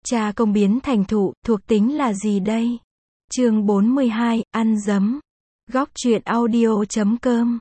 Cha công biến thành thụ, thuộc tính là gì đây? Chương 42, ăn dấm. Góc truyện audio.com.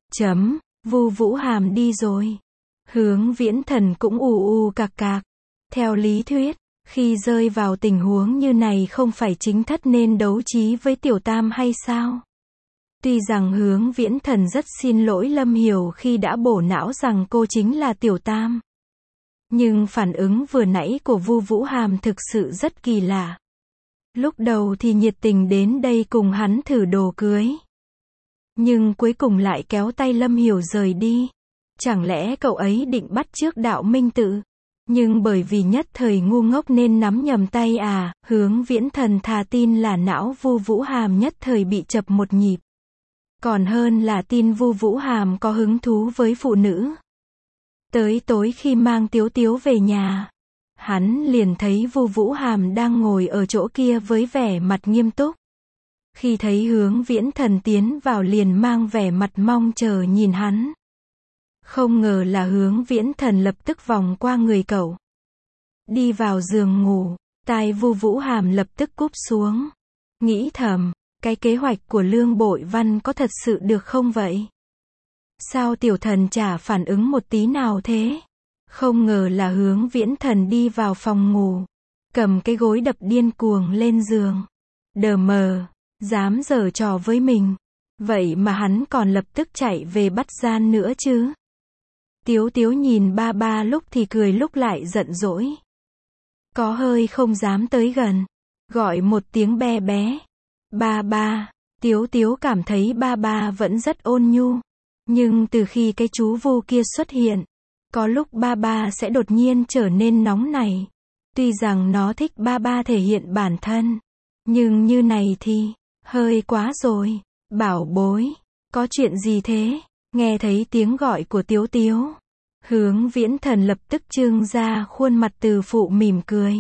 Vu Vũ Hàm đi rồi. Hướng Viễn Thần cũng ù cạc cạc. Theo lý thuyết, khi rơi vào tình huống như này không phải chính thất nên đấu trí với Tiểu Tam hay sao? Tuy rằng Hướng Viễn Thần rất xin lỗi Lâm Hiểu khi đã bổ não rằng cô chính là Tiểu Tam. Nhưng phản ứng vừa nãy của Vu Vũ Hàm thực sự rất kỳ lạ. Lúc đầu thì nhiệt tình đến đây cùng hắn thử đồ cưới. Nhưng cuối cùng lại kéo tay Lâm Hiểu rời đi. Chẳng lẽ cậu ấy định bắt chước Đạo Minh Tự? Nhưng bởi vì nhất thời ngu ngốc nên nắm nhầm tay à? Hướng Viễn Thần thà tin là não Vu Vũ Hàm nhất thời bị chập một nhịp. Còn hơn là tin Vu Vũ Hàm có hứng thú với phụ nữ. Tới tối khi mang Tiếu Tiếu về nhà, hắn liền thấy Vu Vũ Hàm đang ngồi ở chỗ kia với vẻ mặt nghiêm túc. Khi thấy Hướng Viễn Thần tiến vào liền mang vẻ mặt mong chờ nhìn hắn. Không ngờ là Hướng Viễn Thần lập tức vòng qua người cậu. Đi vào giường ngủ, tai Vu Vũ Hàm lập tức cúp xuống. Nghĩ thầm, cái kế hoạch của Lương Bội Văn có thật sự được không vậy? Sao Tiểu Thần chả phản ứng một tí nào thế? Không ngờ là Hướng Viễn Thần đi vào phòng ngủ, cầm cái gối đập điên cuồng lên giường. Đờ mờ, dám giở trò với mình. Vậy mà hắn còn lập tức chạy về bắt gian nữa chứ. Tiếu Tiếu nhìn ba ba lúc thì cười lúc lại giận dỗi. Có hơi không dám tới gần. Gọi một tiếng bé bé. Ba ba. Tiếu Tiếu cảm thấy ba ba vẫn rất ôn nhu. Nhưng từ khi cái chú Vu kia xuất hiện, có lúc ba ba sẽ đột nhiên trở nên nóng nảy. Tuy rằng nó thích ba ba thể hiện bản thân, nhưng như này thì hơi quá rồi. Bảo bối, có chuyện gì thế? Nghe thấy tiếng gọi của Tiếu Tiếu, Hướng Viễn Thần lập tức trương ra khuôn mặt từ phụ mỉm cười.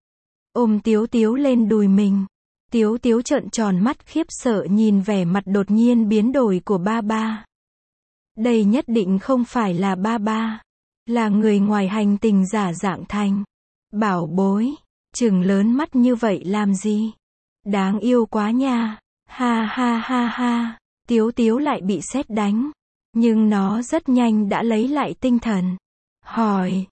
Ôm Tiếu Tiếu lên đùi mình. Tiếu Tiếu trợn tròn mắt khiếp sợ nhìn vẻ mặt đột nhiên biến đổi của ba ba. Đây nhất định không phải là ba ba, là người ngoài hành tinh giả dạng thành. Bảo bối, trừng lớn mắt như vậy làm gì? Đáng yêu quá nha. Ha ha ha ha. Tiếu Tiếu lại bị sét đánh. Nhưng nó rất nhanh đã lấy lại tinh thần. Hỏi,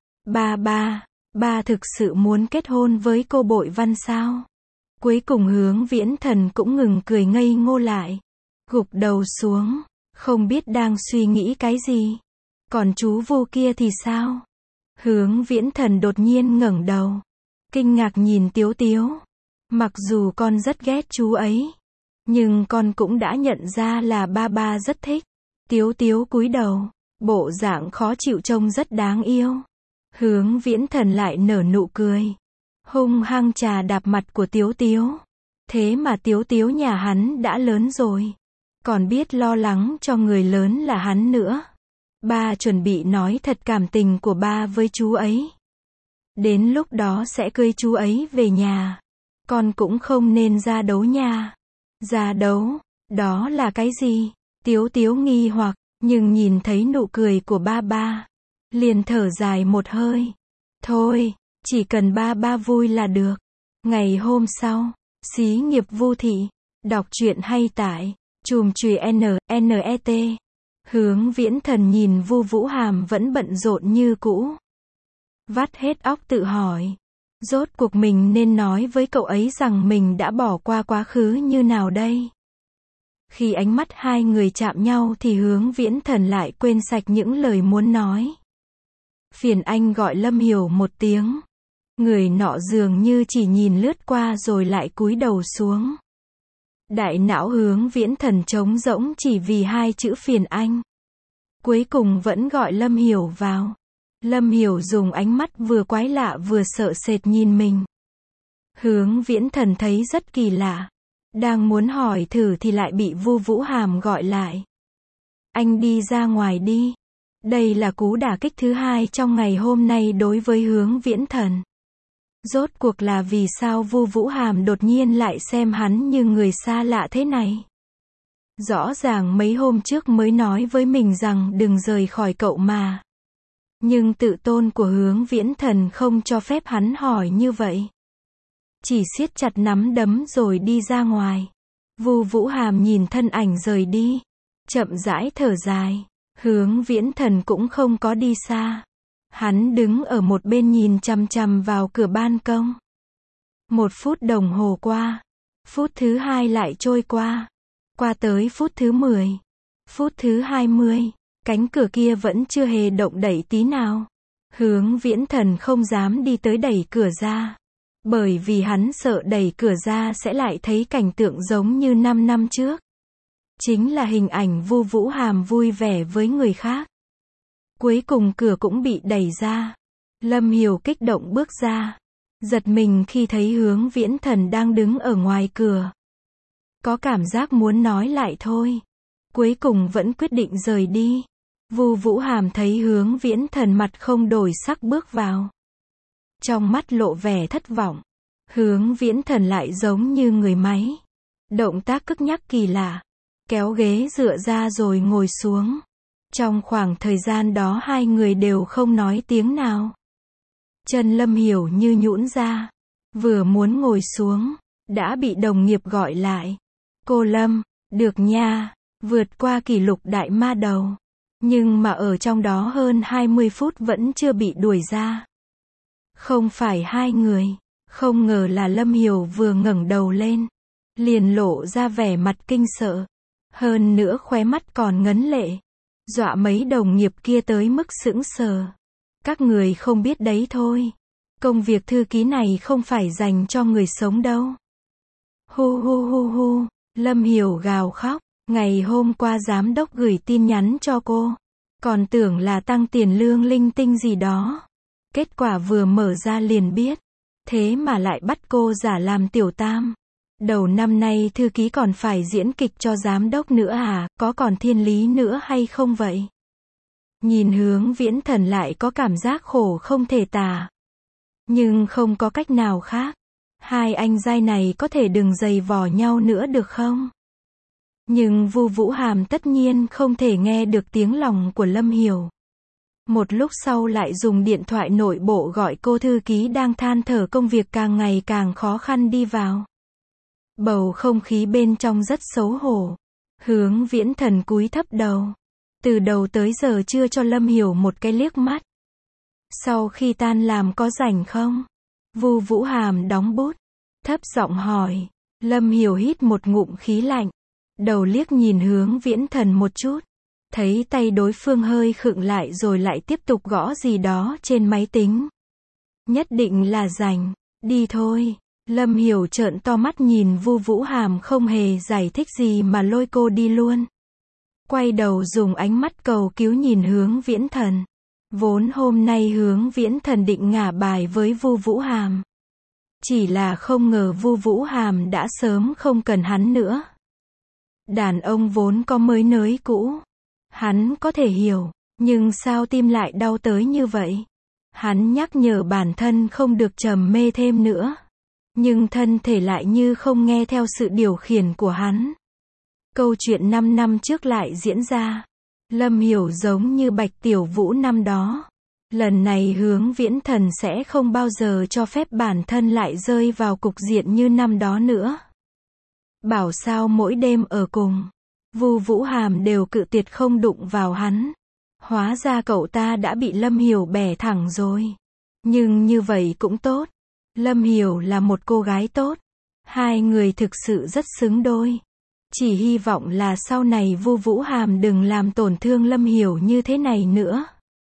ba thực sự muốn kết hôn với cô Bội Văn sao? Cuối cùng Hướng Viễn Thần cũng ngừng cười ngây ngô lại. Gục đầu xuống, không biết đang suy nghĩ cái gì. Còn chú Vu kia thì sao? Hướng Viễn Thần đột nhiên ngẩng đầu, kinh ngạc nhìn Tiếu Tiếu. Mặc dù con rất ghét chú ấy, nhưng con cũng đã nhận ra là ba ba rất thích. Tiếu Tiếu cúi đầu, bộ dạng khó chịu trông rất đáng yêu. Hướng Viễn Thần lại nở nụ cười, hung hăng chà đạp mặt của Tiếu Tiếu. Thế mà Tiếu Tiếu nhà hắn đã lớn rồi, còn biết lo lắng cho người lớn là hắn nữa. Ba chuẩn bị nói thật cảm tình của ba với chú ấy. Đến lúc đó sẽ cưới chú ấy về nhà. Con cũng không nên ra đấu nha. Ra đấu? Đó là cái gì? Tiếu Tiếu nghi hoặc, nhưng nhìn thấy nụ cười của ba ba, liền thở dài một hơi. Thôi, chỉ cần ba ba vui là được. Ngày hôm sau, xí nghiệp Vu thị. Đọc truyện hay tại chùm chùy net. Hướng Viễn Thần nhìn Vu Vũ Hàm vẫn bận rộn như cũ. Vắt hết óc tự hỏi, rốt cuộc mình nên nói với cậu ấy rằng mình đã bỏ qua quá khứ như nào đây? Khi ánh mắt hai người chạm nhau thì Hướng Viễn Thần lại quên sạch những lời muốn nói. Phiền anh gọi Lâm Hiểu một tiếng. Người nọ dường như chỉ nhìn lướt qua rồi lại cúi đầu xuống. Đại não Hướng Viễn Thần trống rỗng chỉ vì hai chữ phiền anh. Cuối cùng vẫn gọi Lâm Hiểu vào. Lâm Hiểu dùng ánh mắt vừa quái lạ vừa sợ sệt nhìn mình. Hướng Viễn Thần thấy rất kỳ lạ. Đang muốn hỏi thử thì lại bị Vu Vũ Hàm gọi lại. Anh đi ra ngoài đi. Đây là cú đả kích thứ hai trong ngày hôm nay đối với Hướng Viễn Thần. Rốt cuộc là vì sao Vu Vũ Hàm đột nhiên lại xem hắn như người xa lạ thế này? Rõ ràng mấy hôm trước mới nói với mình rằng đừng rời khỏi cậu mà. Nhưng tự tôn của Hướng Viễn Thần không cho phép hắn hỏi như vậy. chỉ siết chặt nắm đấm rồi đi ra ngoài. Vu Vũ Hàm nhìn thân ảnh rời đi, chậm rãi thở dài. Hướng Viễn Thần cũng không có đi xa. Hắn đứng ở một bên nhìn chằm chằm vào cửa ban công. 1 phút đồng hồ qua, phút thứ 2 lại trôi qua. Qua tới phút thứ 10, phút thứ 20, cánh cửa kia vẫn chưa hề động đậy tí nào. Hướng Viễn Thần không dám đi tới đẩy cửa ra, bởi vì hắn sợ đẩy cửa ra sẽ lại thấy cảnh tượng giống như 5 năm trước. Chính là hình ảnh Vu Vũ Hàm vui vẻ với người khác. Cuối cùng cửa cũng bị đẩy ra. Lâm Hiểu kích động bước ra, giật mình khi thấy Hướng Viễn Thần đang đứng ở ngoài cửa. Có cảm giác muốn nói lại thôi, cuối cùng vẫn quyết định rời đi. Vu Vũ Hàm thấy Hướng Viễn Thần mặt không đổi sắc bước vào, trong mắt lộ vẻ thất vọng. Hướng Viễn Thần lại giống như người máy, động tác cứng nhắc kỳ lạ, kéo ghế dựa ra rồi ngồi xuống. Trong khoảng thời gian đó hai người đều không nói tiếng nào. Chân Lâm Hiểu như nhũn ra, vừa muốn ngồi xuống, đã bị đồng nghiệp gọi lại. Cô Lâm, được nha, vượt qua kỷ lục đại ma đầu. Nhưng mà ở trong đó hơn 20 phút vẫn chưa bị đuổi ra. Không phải hai người, không ngờ là Lâm Hiểu vừa ngẩng đầu lên, liền lộ ra vẻ mặt kinh sợ. Hơn nữa khóe mắt còn ngấn lệ, dọa mấy đồng nghiệp kia tới mức sững sờ. Các người không biết đấy thôi, công việc thư ký này không phải dành cho người sống đâu. Hu hu hu hu, Lâm Hiểu gào khóc. Ngày hôm qua giám đốc gửi tin nhắn cho cô, còn tưởng là tăng tiền lương linh tinh gì đó. Kết quả vừa mở ra liền biết, thế mà lại bắt cô giả làm tiểu tam. Đầu năm nay thư ký còn phải diễn kịch cho giám đốc nữa à, có còn thiên lý nữa hay không vậy? Nhìn Hướng Viễn Thần lại có cảm giác khổ không thể tả. Nhưng không có cách nào khác. Hai anh giai này có thể đừng giày vò nhau nữa được không? Nhưng Vu Vũ Hàm tất nhiên không thể nghe được tiếng lòng của Lâm Hiểu. Một lúc sau lại dùng điện thoại nội bộ gọi cô thư ký đang than thở công việc càng ngày càng khó khăn đi vào. Bầu không khí bên trong rất xấu hổ. Hướng Viễn Thần cúi thấp đầu. Từ đầu tới giờ chưa cho Lâm Hiểu một cái liếc mắt. Sau khi tan làm có rảnh không? Vu Vũ Hàm đóng bút, thấp giọng hỏi. Lâm Hiểu hít một ngụm khí lạnh, đầu liếc nhìn Hướng Viễn Thần một chút, thấy tay đối phương hơi khựng lại rồi lại tiếp tục gõ gì đó trên máy tính. Nhất định là rảnh, đi thôi. Lâm Hiểu trợn to mắt nhìn Vu Vũ Hàm không hề giải thích gì mà lôi cô đi luôn. Quay đầu dùng ánh mắt cầu cứu nhìn Hướng Viễn Thần. Vốn hôm nay Hướng Viễn Thần định ngả bài với Vu Vũ Hàm. Chỉ là không ngờ Vu Vũ Hàm đã sớm không cần hắn nữa. Đàn ông vốn có mới nới cũ. Hắn có thể hiểu, nhưng sao tim lại đau tới như vậy? Hắn nhắc nhở bản thân không được trầm mê thêm nữa. Nhưng thân thể lại như không nghe theo sự điều khiển của hắn. Câu chuyện 5 năm trước lại diễn ra. Lâm Hiểu giống như Bạch Tiểu Vũ năm đó. Lần này Hướng Viễn Thần sẽ không bao giờ cho phép bản thân lại rơi vào cục diện như năm đó nữa. Bảo sao mỗi đêm ở cùng, Vu Vũ Hàm đều cự tuyệt không đụng vào hắn. Hóa ra cậu ta đã bị Lâm Hiểu bẻ thẳng rồi. Nhưng như vậy cũng tốt. Lâm Hiểu là một cô gái tốt. Hai người thực sự rất xứng đôi. Chỉ hy vọng là sau này Vu Vũ Hàm đừng làm tổn thương Lâm Hiểu như thế này nữa.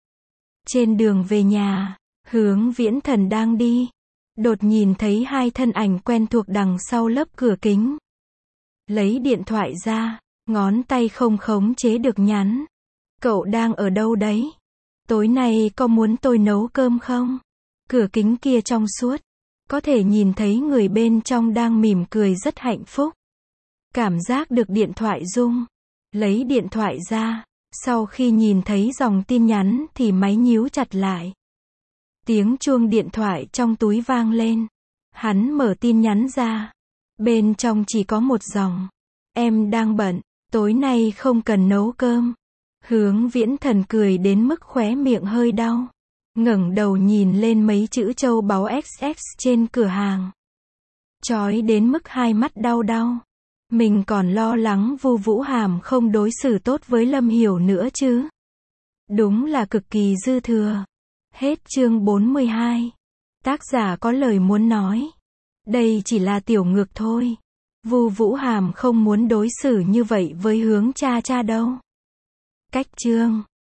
Trên đường về nhà, Hướng Viễn Thần đang đi. Đột nhìn thấy hai thân ảnh quen thuộc đằng sau lớp cửa kính. Lấy điện thoại ra, ngón tay không khống chế được nhắn. Cậu đang ở đâu đấy? Tối nay có muốn tôi nấu cơm không? Cửa kính kia trong suốt. Có thể nhìn thấy người bên trong đang mỉm cười rất hạnh phúc. Cảm giác được điện thoại rung. Lấy điện thoại ra. Sau khi nhìn thấy dòng tin nhắn thì máy nhíu chặt lại. Tiếng chuông điện thoại trong túi vang lên. Hắn mở tin nhắn ra. Bên trong chỉ có một dòng. Em đang bận, tối nay không cần nấu cơm. Hướng Viễn Thần cười đến mức khóe miệng hơi đau. Ngẩng đầu nhìn lên mấy chữ châu báu XX trên cửa hàng. chói đến mức hai mắt đau đau. Mình còn lo lắng Vu Vũ Hàm không đối xử tốt với Lâm Hiểu nữa chứ. Đúng là cực kỳ dư thừa. Hết chương 42. Tác giả có lời muốn nói. Đây chỉ là tiểu ngược thôi. Vu Vũ Hàm không muốn đối xử như vậy với Hướng Cha Cha đâu. Cách chương